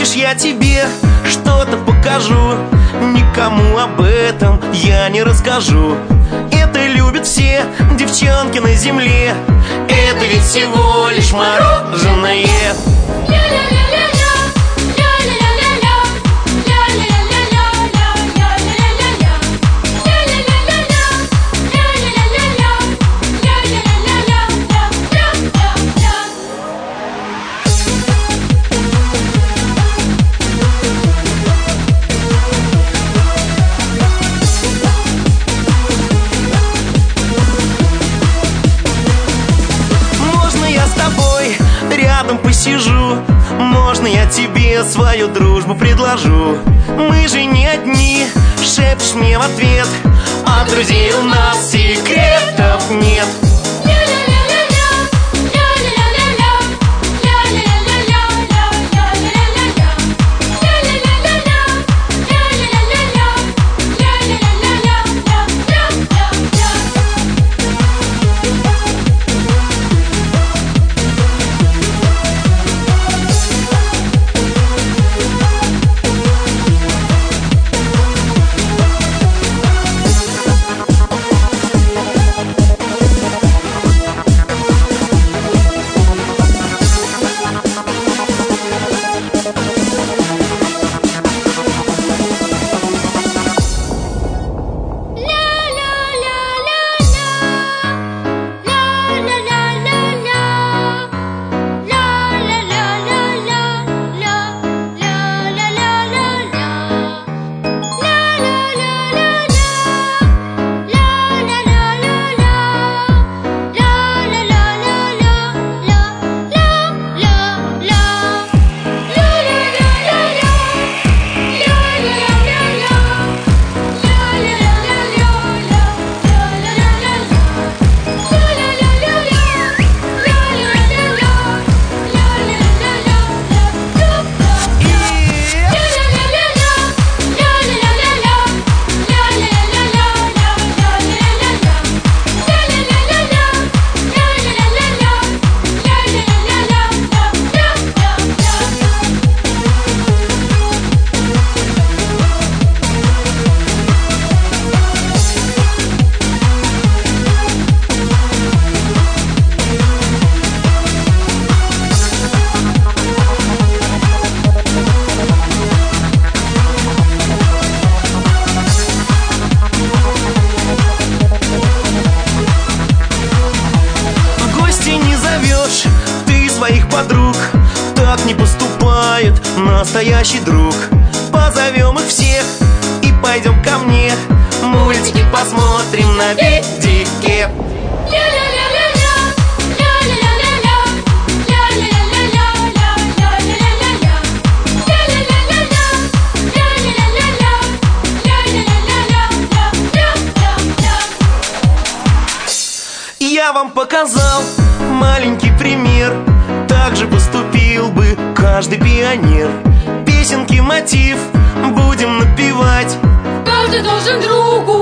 Хочешь, я тебе что-то покажу? Никому об этом я не расскажу. Это любят все девчонки на земле. Это ведь всего лишь мороженое. Рядом посижу, можно я тебе свою дружбу предложу? Мы же не одни, шепчешь мне в ответ, а друзей у нас секретов нет. Своих подруг, так не поступает настоящий друг. Позовем их всех и пойдем ко мне, мультики посмотрим на видике. Я вам показал маленький пример, так же поступил бы каждый пионер. Песенки мотив будем напевать, каждый должен другу